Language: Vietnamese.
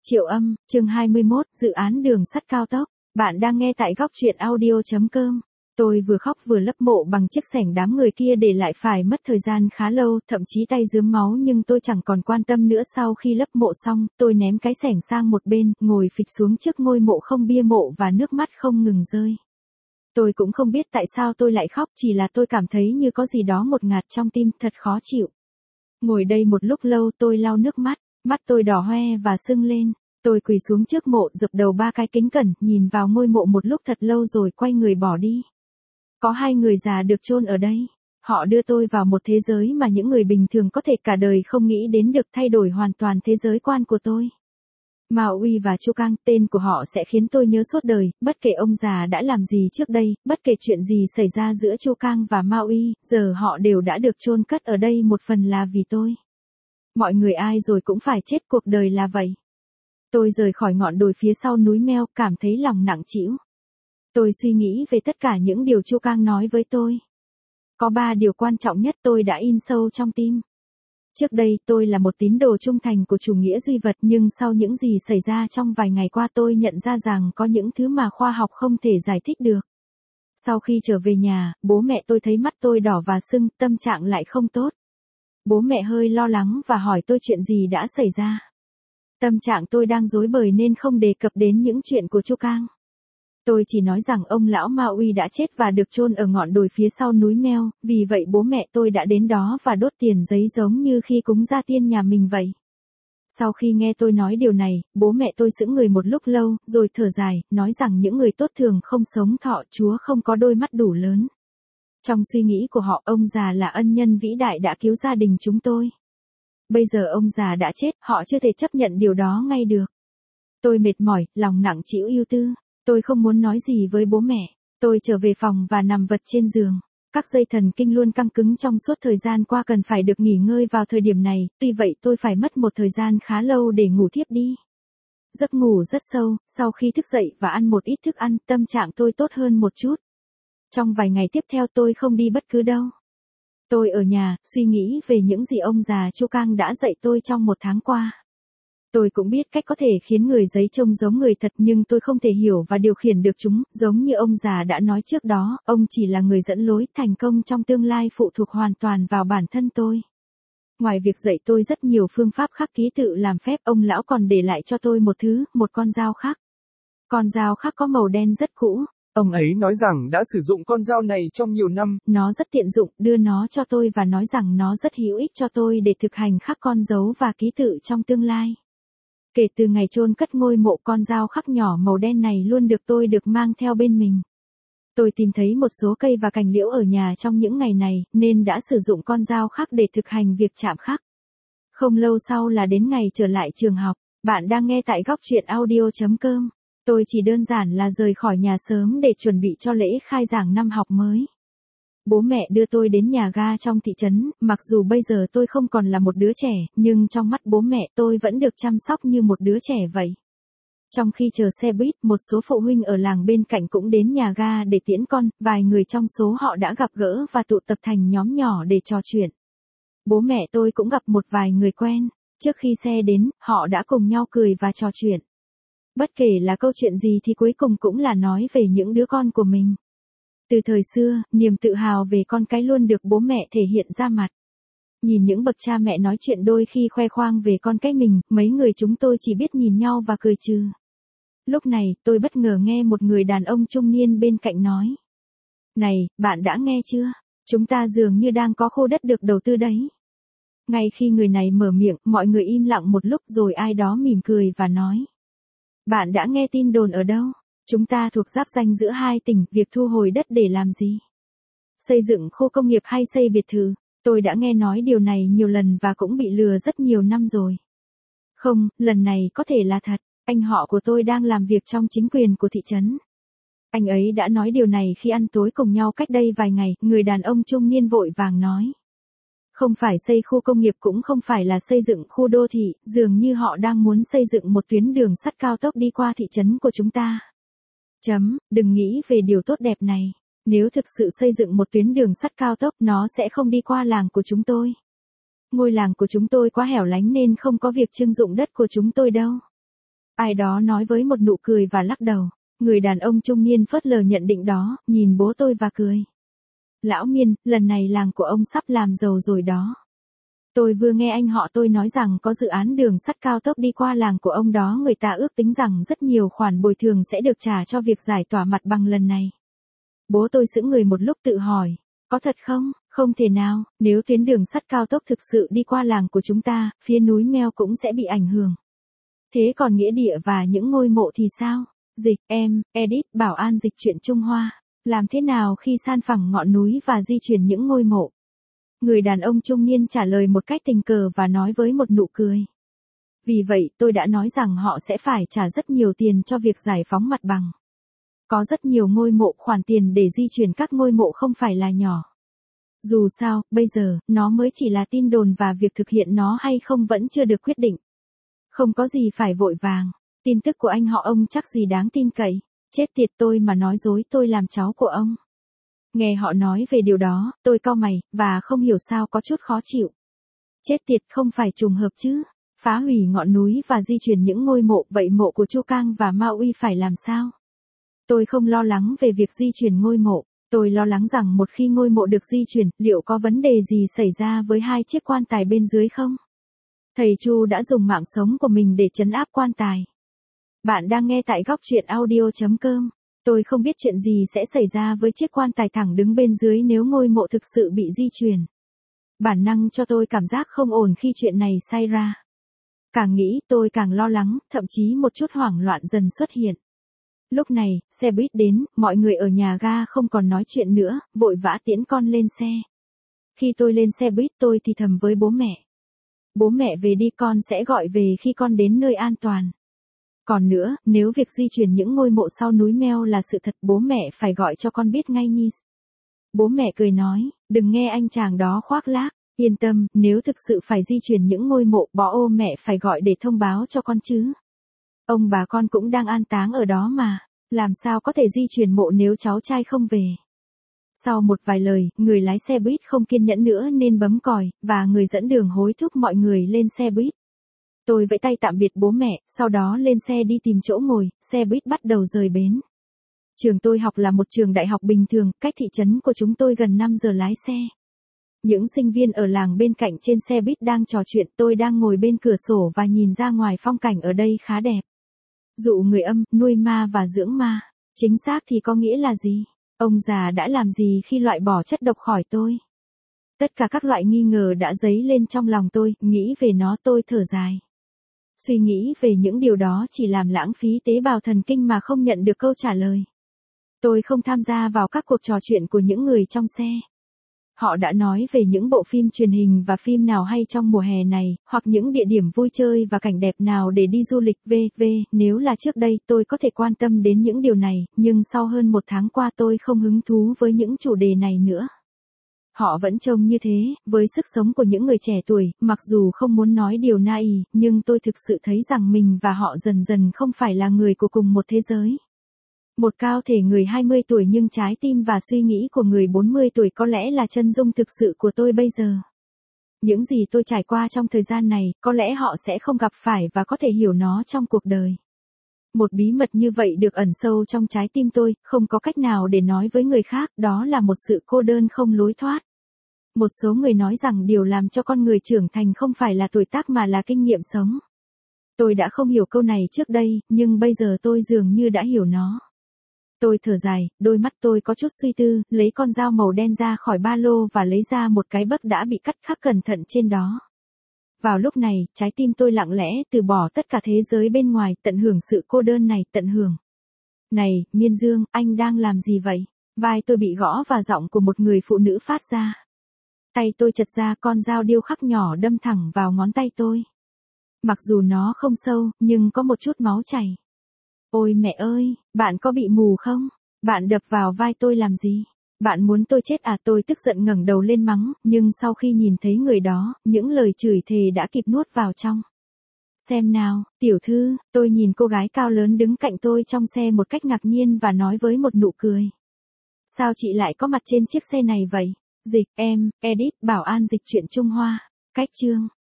Triệu Âm, chương 21, dự án đường sắt cao tốc. Bạn đang nghe tại góc truyện audio.com. Tôi vừa khóc vừa lấp mộ bằng chiếc xẻng đám người kia để lại phải mất thời gian khá lâu, thậm chí tay rướm máu nhưng tôi chẳng còn quan tâm nữa. Sau khi lấp mộ xong, tôi ném cái xẻng sang một bên, ngồi phịch xuống trước ngôi mộ không bia mộ và nước mắt không ngừng rơi. Tôi cũng không biết tại sao tôi lại khóc, chỉ là tôi cảm thấy như có gì đó ngột ngạt trong tim, thật khó chịu. Ngồi đây một lúc lâu tôi lau nước mắt, mắt tôi đỏ hoe và sưng lên. Tôi quỳ xuống trước mộ, dập đầu 3 cái kính cẩn, nhìn vào ngôi mộ một lúc thật lâu rồi quay người bỏ đi. Có 2 người già được chôn ở đây. Họ đưa tôi vào một thế giới mà những người bình thường có thể cả đời không nghĩ đến, được thay đổi hoàn toàn thế giới quan của tôi. Mao Uy và Chu Cang, tên của họ sẽ khiến tôi nhớ suốt đời, bất kể ông già đã làm gì trước đây, bất kể chuyện gì xảy ra giữa Chu Cang và Mao Uy, giờ họ đều đã được chôn cất ở đây, một phần là vì tôi. Mọi người ai rồi cũng phải chết, cuộc đời là vậy. Tôi rời khỏi ngọn đồi phía sau núi Meo, cảm thấy lòng nặng trĩu. Tôi suy nghĩ về tất cả những điều Chu Cang nói với tôi. Có 3 điều quan trọng nhất tôi đã in sâu trong tim. Trước đây tôi là một tín đồ trung thành của chủ nghĩa duy vật, nhưng sau những gì xảy ra trong vài ngày qua tôi nhận ra rằng có những thứ mà khoa học không thể giải thích được. Sau khi trở về nhà, bố mẹ tôi thấy mắt tôi đỏ và sưng, tâm trạng lại không tốt. Bố mẹ hơi lo lắng và hỏi tôi chuyện gì đã xảy ra. Tâm trạng tôi đang rối bời nên không đề cập đến những chuyện của Chu Cang. Tôi chỉ nói rằng ông lão Mao Uy đã chết và được chôn ở ngọn đồi phía sau núi Meo, vì vậy bố mẹ tôi đã đến đó và đốt tiền giấy giống như khi cúng gia tiên nhà mình vậy. Sau khi nghe tôi nói điều này, bố mẹ tôi sững người một lúc lâu, rồi thở dài, nói rằng những người tốt thường không sống thọ, Chúa không có đôi mắt đủ lớn. Trong suy nghĩ của họ, ông già là ân nhân vĩ đại đã cứu gia đình chúng tôi. Bây giờ ông già đã chết, họ chưa thể chấp nhận điều đó ngay được. Tôi mệt mỏi, lòng nặng trĩu ưu tư. Tôi không muốn nói gì với bố mẹ. Tôi trở về phòng và nằm vật trên giường. Các dây thần kinh luôn căng cứng trong suốt thời gian qua, cần phải được nghỉ ngơi vào thời điểm này, tuy vậy tôi phải mất một thời gian khá lâu để ngủ thiếp đi. Giấc ngủ rất sâu, sau khi thức dậy và ăn một ít thức ăn, tâm trạng tôi tốt hơn một chút. Trong vài ngày tiếp theo tôi không đi bất cứ đâu. Tôi ở nhà, suy nghĩ về những gì ông già Chu Cang đã dạy tôi trong 1 tháng qua. Tôi cũng biết cách có thể khiến người giấy trông giống người thật, nhưng tôi không thể hiểu và điều khiển được chúng, giống như ông già đã nói trước đó, ông chỉ là người dẫn lối, thành công trong tương lai phụ thuộc hoàn toàn vào bản thân tôi. Ngoài việc dạy tôi rất nhiều phương pháp khắc ký tự làm phép, ông lão còn để lại cho tôi một con dao khắc. Con dao khắc có màu đen rất cũ. Ông ấy nói rằng đã sử dụng con dao này trong nhiều năm. Nó rất tiện dụng, đưa nó cho tôi và nói rằng nó rất hữu ích cho tôi để thực hành khắc con dấu và ký tự trong tương lai. Kể từ ngày chôn cất ngôi mộ, con dao khắc nhỏ màu đen này luôn được tôi mang theo bên mình. Tôi tìm thấy một số cây và cành liễu ở nhà trong những ngày này, nên đã sử dụng con dao khắc để thực hành việc chạm khắc. Không lâu sau là đến ngày trở lại trường học. Bạn đang nghe tại góc truyện audio.com. Tôi chỉ đơn giản là rời khỏi nhà sớm để chuẩn bị cho lễ khai giảng năm học mới. Bố mẹ đưa tôi đến nhà ga trong thị trấn, mặc dù bây giờ tôi không còn là một đứa trẻ, nhưng trong mắt bố mẹ tôi vẫn được chăm sóc như một đứa trẻ vậy. Trong khi chờ xe buýt, một số phụ huynh ở làng bên cạnh cũng đến nhà ga để tiễn con, vài người trong số họ đã gặp gỡ và tụ tập thành nhóm nhỏ để trò chuyện. Bố mẹ tôi cũng gặp một vài người quen, trước khi xe đến, họ đã cùng nhau cười và trò chuyện. Bất kể là câu chuyện gì thì cuối cùng cũng là nói về những đứa con của mình. Từ thời xưa, niềm tự hào về con cái luôn được bố mẹ thể hiện ra mặt. Nhìn những bậc cha mẹ nói chuyện đôi khi khoe khoang về con cái mình, mấy người chúng tôi chỉ biết nhìn nhau và cười trừ. Lúc này, tôi bất ngờ nghe một người đàn ông trung niên bên cạnh nói. Này, bạn đã nghe chưa? Chúng ta dường như đang có khu đất được đầu tư đấy. Ngay khi người này mở miệng, mọi người im lặng một lúc rồi ai đó mỉm cười và nói. Bạn đã nghe tin đồn ở đâu? Chúng ta thuộc giáp ranh giữa 2 tỉnh, việc thu hồi đất để làm gì? Xây dựng khu công nghiệp hay xây biệt thự? Tôi đã nghe nói điều này nhiều lần và cũng bị lừa rất nhiều năm rồi. Không, lần này có thể là thật. Anh họ của tôi đang làm việc trong chính quyền của thị trấn. Anh ấy đã nói điều này khi ăn tối cùng nhau cách đây vài ngày, người đàn ông trung niên vội vàng nói. Không phải xây khu công nghiệp cũng không phải là xây dựng khu đô thị, dường như họ đang muốn xây dựng một tuyến đường sắt cao tốc đi qua thị trấn của chúng ta. Đừng nghĩ về điều tốt đẹp này. Nếu thực sự xây dựng một tuyến đường sắt cao tốc, nó sẽ không đi qua làng của chúng tôi. Ngôi làng của chúng tôi quá hẻo lánh nên không có việc trưng dụng đất của chúng tôi đâu. Ai đó nói với một nụ cười và lắc đầu. Người đàn ông trung niên phớt lờ nhận định đó, nhìn bố tôi và cười. Lão Miên, lần này làng của ông sắp làm giàu rồi đó. Tôi vừa nghe anh họ tôi nói rằng có dự án đường sắt cao tốc đi qua làng của ông đó, người ta ước tính rằng rất nhiều khoản bồi thường sẽ được trả cho việc giải tỏa mặt bằng lần này. Bố tôi sững người một lúc tự hỏi, có thật không? Không thể nào, nếu tuyến đường sắt cao tốc thực sự đi qua làng của chúng ta, phía núi Meo cũng sẽ bị ảnh hưởng. Thế còn nghĩa địa và những ngôi mộ thì sao? Dịch, Edit, Bảo An dịch truyện Trung Hoa. Làm thế nào khi san phẳng ngọn núi và di chuyển những ngôi mộ? Người đàn ông trung niên trả lời một cách tình cờ và nói với một nụ cười. Vì vậy tôi đã nói rằng họ sẽ phải trả rất nhiều tiền cho việc giải phóng mặt bằng. Có rất nhiều ngôi mộ, khoản tiền để di chuyển các ngôi mộ không phải là nhỏ. Dù sao, bây giờ, nó mới chỉ là tin đồn và việc thực hiện nó hay không vẫn chưa được quyết định. Không có gì phải vội vàng. Tin tức của anh họ ông chắc gì đáng tin cậy. Chết tiệt, tôi mà nói dối tôi làm cháu của ông. Nghe họ nói về điều đó, tôi cau mày, và không hiểu sao có chút khó chịu. Chết tiệt, không phải trùng hợp chứ. Phá hủy ngọn núi và di chuyển những ngôi mộ, vậy mộ của Chu Cang và Ma Uy phải làm sao? Tôi không lo lắng về việc di chuyển ngôi mộ. Tôi lo lắng rằng một khi ngôi mộ được di chuyển, liệu có vấn đề gì xảy ra với hai chiếc quan tài bên dưới không? Thầy Chu đã dùng mạng sống của mình để trấn áp quan tài. Bạn đang nghe tại góc truyện audio.com. Tôi không biết chuyện gì sẽ xảy ra với chiếc quan tài thẳng đứng bên dưới nếu ngôi mộ thực sự bị di chuyển. Bản năng cho tôi cảm giác không ổn khi chuyện này xảy ra. Càng nghĩ tôi càng lo lắng, thậm chí một chút hoảng loạn dần xuất hiện. Lúc này, xe buýt đến, mọi người ở nhà ga không còn nói chuyện nữa, vội vã tiễn con lên xe. Khi tôi lên xe buýt tôi thì thầm với bố mẹ. Bố mẹ về đi, con sẽ gọi về khi con đến nơi an toàn. Còn nữa, nếu việc di chuyển những ngôi mộ sau núi Meo là sự thật, bố mẹ phải gọi cho con biết ngay nhỉ. Bố mẹ cười nói, đừng nghe anh chàng đó khoác lác, yên tâm, nếu thực sự phải di chuyển những ngôi mộ, bố mẹ phải gọi để thông báo cho con chứ. Ông bà con cũng đang an táng ở đó mà, làm sao có thể di chuyển mộ nếu cháu trai không về. Sau một vài lời, người lái xe buýt không kiên nhẫn nữa nên bấm còi, và người dẫn đường hối thúc mọi người lên xe buýt. Tôi vẫy tay tạm biệt bố mẹ, sau đó lên xe đi tìm chỗ ngồi, xe buýt bắt đầu rời bến. Trường tôi học là một trường đại học bình thường, cách thị trấn của chúng tôi gần 5 giờ lái xe. Những sinh viên ở làng bên cạnh trên xe buýt đang trò chuyện, tôi đang ngồi bên cửa sổ và nhìn ra ngoài, phong cảnh ở đây khá đẹp. Dụ người âm, nuôi ma và dưỡng ma. Chính xác thì có nghĩa là gì? Ông già đã làm gì khi loại bỏ chất độc khỏi tôi? Tất cả các loại nghi ngờ đã dấy lên trong lòng tôi, nghĩ về nó tôi thở dài. Suy nghĩ về những điều đó chỉ làm lãng phí tế bào thần kinh mà không nhận được câu trả lời. Tôi không tham gia vào các cuộc trò chuyện của những người trong xe. Họ đã nói về những bộ phim truyền hình và phim nào hay trong mùa hè này, hoặc những địa điểm vui chơi và cảnh đẹp nào để đi du lịch v.v. Nếu là trước đây tôi có thể quan tâm đến những điều này, nhưng sau hơn 1 tháng qua tôi không hứng thú với những chủ đề này nữa. Họ vẫn trông như thế, với sức sống của những người trẻ tuổi, mặc dù không muốn nói điều naive, nhưng tôi thực sự thấy rằng mình và họ dần dần không phải là người của cùng một thế giới. Một cao thể người 20 tuổi nhưng trái tim và suy nghĩ của người 40 tuổi có lẽ là chân dung thực sự của tôi bây giờ. Những gì tôi trải qua trong thời gian này, có lẽ họ sẽ không gặp phải và có thể hiểu nó trong cuộc đời. Một bí mật như vậy được ẩn sâu trong trái tim tôi, không có cách nào để nói với người khác, đó là một sự cô đơn không lối thoát. Một số người nói rằng điều làm cho con người trưởng thành không phải là tuổi tác mà là kinh nghiệm sống. Tôi đã không hiểu câu này trước đây, nhưng bây giờ tôi dường như đã hiểu nó. Tôi thở dài, đôi mắt tôi có chút suy tư, lấy con dao màu đen ra khỏi ba lô và lấy ra một cái bấc đã bị cắt khắc cẩn thận trên đó. Vào lúc này, trái tim tôi lặng lẽ từ bỏ tất cả thế giới bên ngoài, tận hưởng sự cô đơn này, tận hưởng. Này, Miên Dương, anh đang làm gì vậy? Vai tôi bị gõ và giọng của một người phụ nữ phát ra. Tay tôi chật ra, con dao điêu khắc nhỏ đâm thẳng vào ngón tay tôi. Mặc dù nó không sâu, nhưng có một chút máu chảy. Ôi mẹ ơi, bạn có bị mù không? Bạn đập vào vai tôi làm gì? Bạn muốn tôi chết à? Tôi tức giận ngẩng đầu lên mắng, nhưng sau khi nhìn thấy người đó, những lời chửi thề đã kịp nuốt vào trong. Xem nào, tiểu thư, tôi nhìn cô gái cao lớn đứng cạnh tôi trong xe một cách ngạc nhiên và nói với một nụ cười. Sao chị lại có mặt trên chiếc xe này vậy? Dịch, Edit, Bảo An dịch truyện Trung Hoa. Cách chương.